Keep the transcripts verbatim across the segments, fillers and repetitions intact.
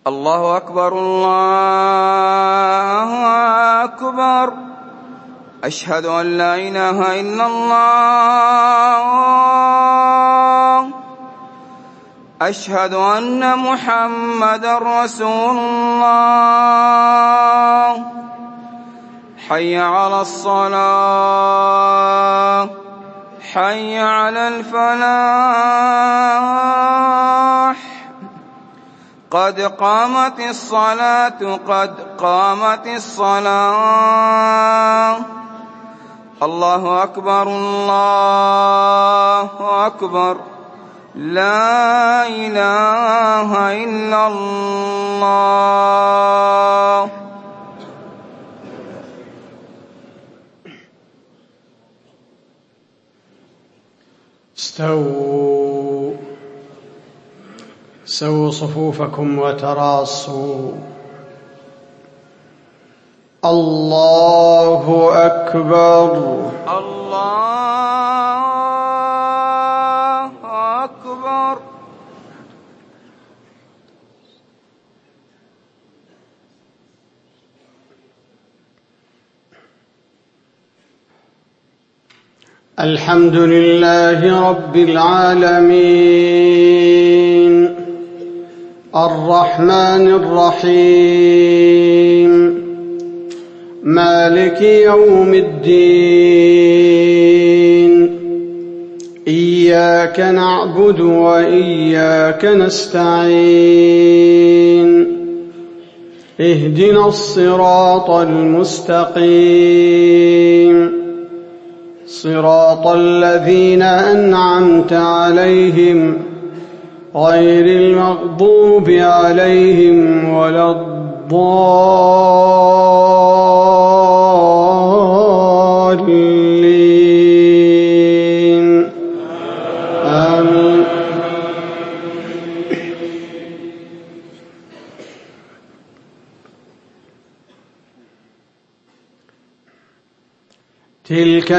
الله أكبر الله أكبر. أشهد أن لا إله إلا الله. أشهد أن محمدًا رسول الله. حي على الصلاة، حي على الفلاح. قد قامت الصلاة، قد قامت الصلاة. الله أكبر الله أكبر. لا إله إلا الله. استووا سووا صفوفكم وتراصوا. الله أكبر الله أكبر. الحمد لله رب العالمين، الرحمن الرحيم، مالك يوم الدين. إياك نعبد وإياك نستعين. اهدنا الصراط المستقيم، صراط الذين أنعمت عليهم غير المغضوب عليهم ولا الضالين. آمين. تلك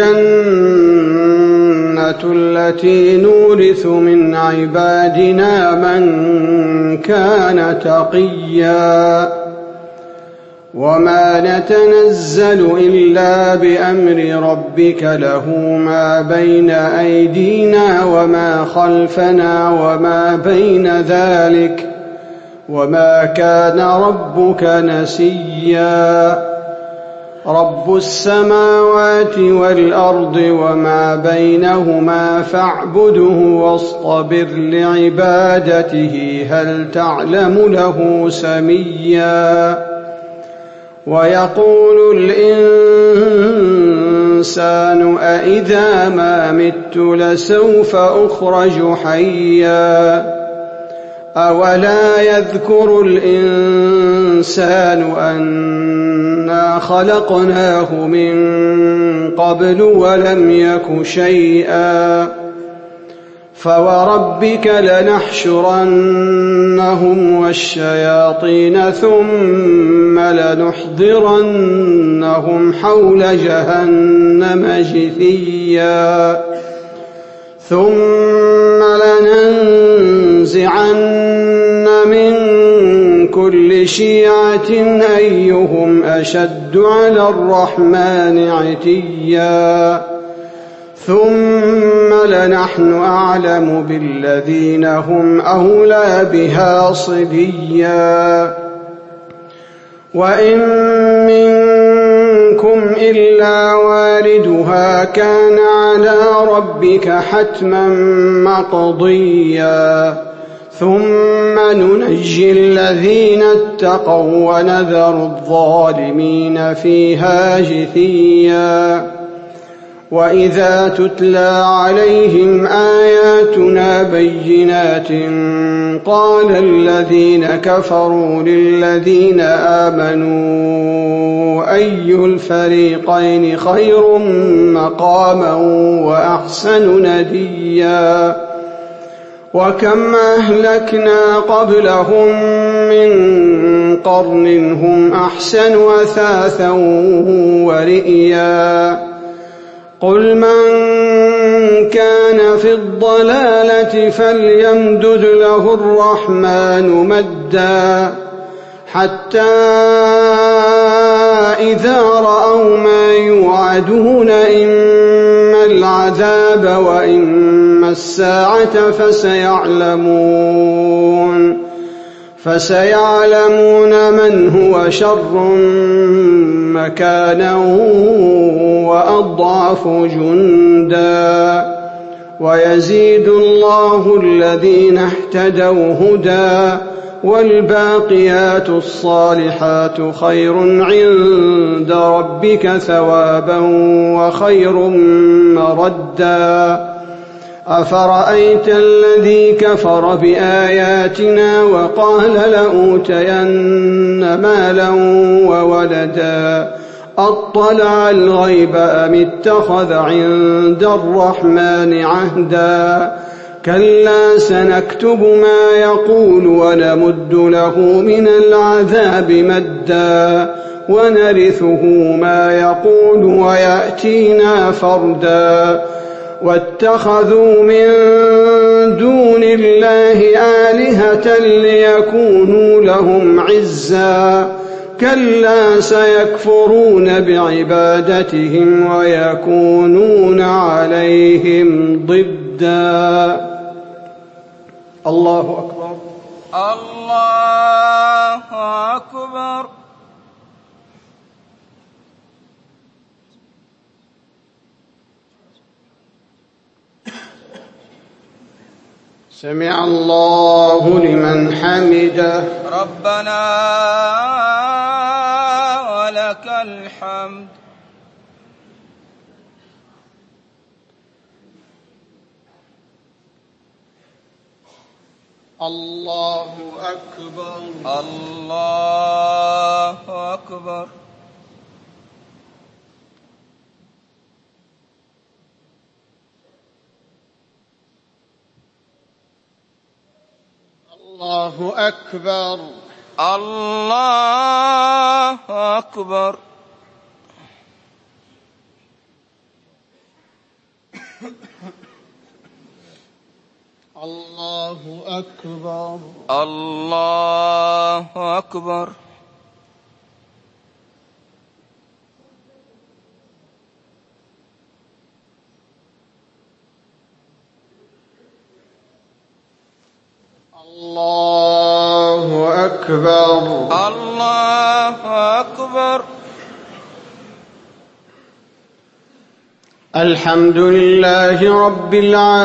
الجنة التي نورث من عبادنا من كان تقيا. وما نتنزل إلا بأمر ربك، له ما بين أيدينا وما خلفنا وما بين ذلك، وما كان ربك نسيا. رب السماوات والأرض وما بينهما فاعبده واصطبر لعبادته، هل تعلم له سميا. ويقول الإنسان أإذا ما مت لسوف أخرج حيا. أولا يذكر الإنسان أنا خلقناه من قبل ولم يك شيئا. فوربك لنحشرنهم والشياطين ثم لنحضرنهم حول جهنم جثيا. ثم لننزعن من كل شيعة أيهم أشد على الرحمن عتيا. ثم لنحن أعلم بالذين هم أولى بها صليا. وإن منكم إلا واردها كان على ربك حتما مقضيا. ثم ننجي الذين اتقوا ونذر الظالمين فيها جثيا. وإذا تتلى عليهم آياتنا بينات قال الذين كفروا للذين آمنوا أي الفريقين خير مقاما وأحسن نديا. وكم أهلكنا قبلهم من قرن هم أحسن أثاثا ورئيا. قل من كان في الضلالة فليمدد له الرحمن مدا حتى إذا رأوا ما يوعدون إما العذاب وإما الساعة فسيعلمون فسيعلمون من هو شر مكانا وأضعف جندا ويزيد الله الذين اهتدوا هدى والباقيات الصالحات خير عند ربك ثوابا وخير مردا أفرأيت الذي كفر بآياتنا وقال لأوتين مالا وولدا أطلع الغيب أم اتخذ عند الرحمن عهدا كلا سنكتب ما يقول ونمد له من العذاب مدا ونرثه ما يقول ويأتينا فردا واتخذوا من دون الله آلهة ليكونوا لهم عزا كلا سيكفرون بعبادتهم ويكونون عليهم ضدا الله أكبر الله أكبر سمع الله لمن حمده ربنا ولك الحمد الله أكبر الله أكبر الله أكبر الله أكبر الله أكبر الله أكبر الله أكبر الله أكبر الحمد لله رب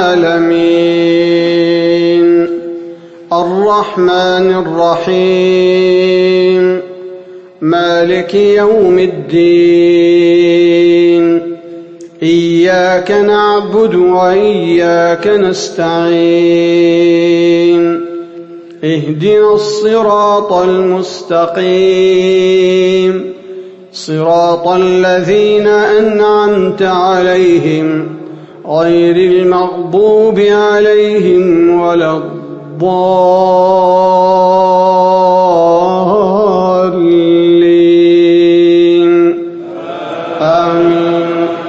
العالمين الرحمن الرحيم مالك يوم الدين إياك نعبد وإياك نستعين اهدنا الصراط المستقيم صراط الذين أنعمت عليهم غير المغضوب عليهم ولا الضالين آمين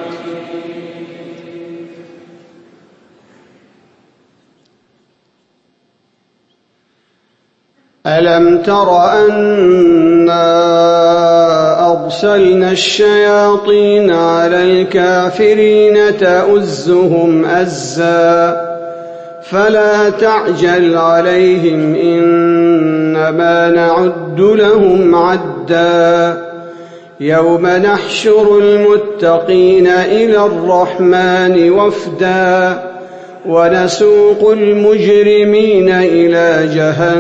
ألم تر أنا أرسلنا الشياطين على الكافرين تؤزهم أزا فلا تعجل عليهم إنما نعد لهم عدا يوم نحشر المتقين إلى الرحمن وفدا ونسوق المجرمين إلى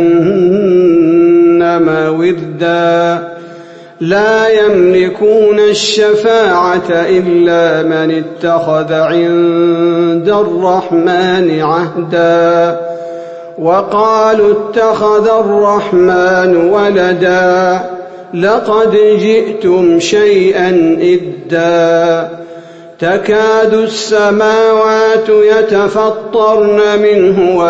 جهنم وردا لا يملكون الشفاعة إلا من اتخذ عند الرحمن عهدا وقالوا اتخذ الرحمن ولدا لقد جئتم شيئا إدا تكاد السماوات يتفطرن منه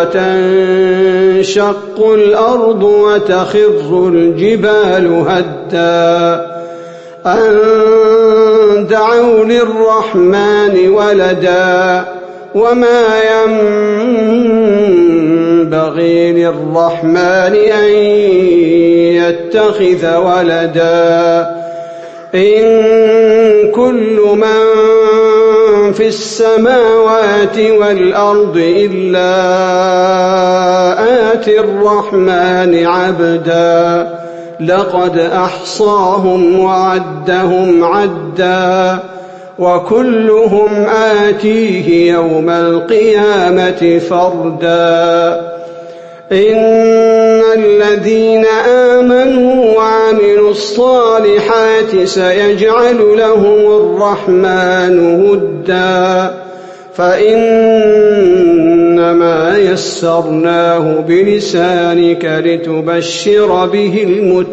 وتنشق الأرض وتخر الجبال هدا أن دعوا للرحمن ولدا وما ينبغي للرحمن أن يتخذ ولدا إن كل من في السماوات والأرض إلا آتي الرحمن عبدا لقد أحصاهم وعدهم عدا وكلهم آتيه يوم القيامة فردا إن الذين آمنوا وعملوا الصالحات سيجعل لهم الرحمن ودا فإنما يسرناه بلسانك لتبشر به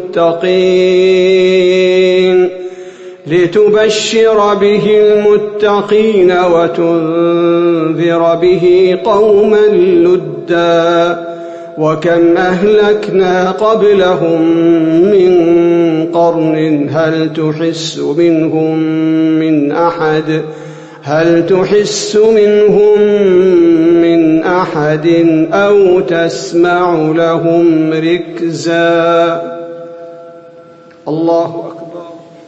المتقين لتبشر به المتقين وتنذر به قوما لدا وكم أهلكنا قبلهم من قرن هل تحس منهم من أحد هل تحس منهم من أحد أو تسمع لهم ركزا. الله أكبر.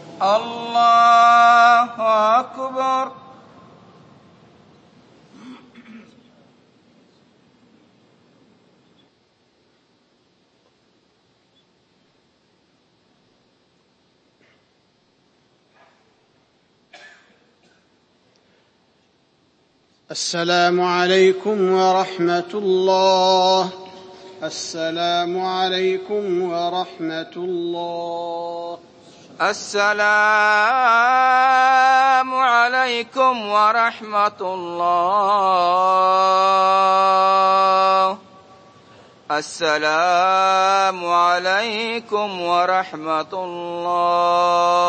الله أكبر. السلام عليكم ورحمة الله. السلام عليكم ورحمة الله. السلام عليكم ورحمة الله. السلام عليكم ورحمة الله.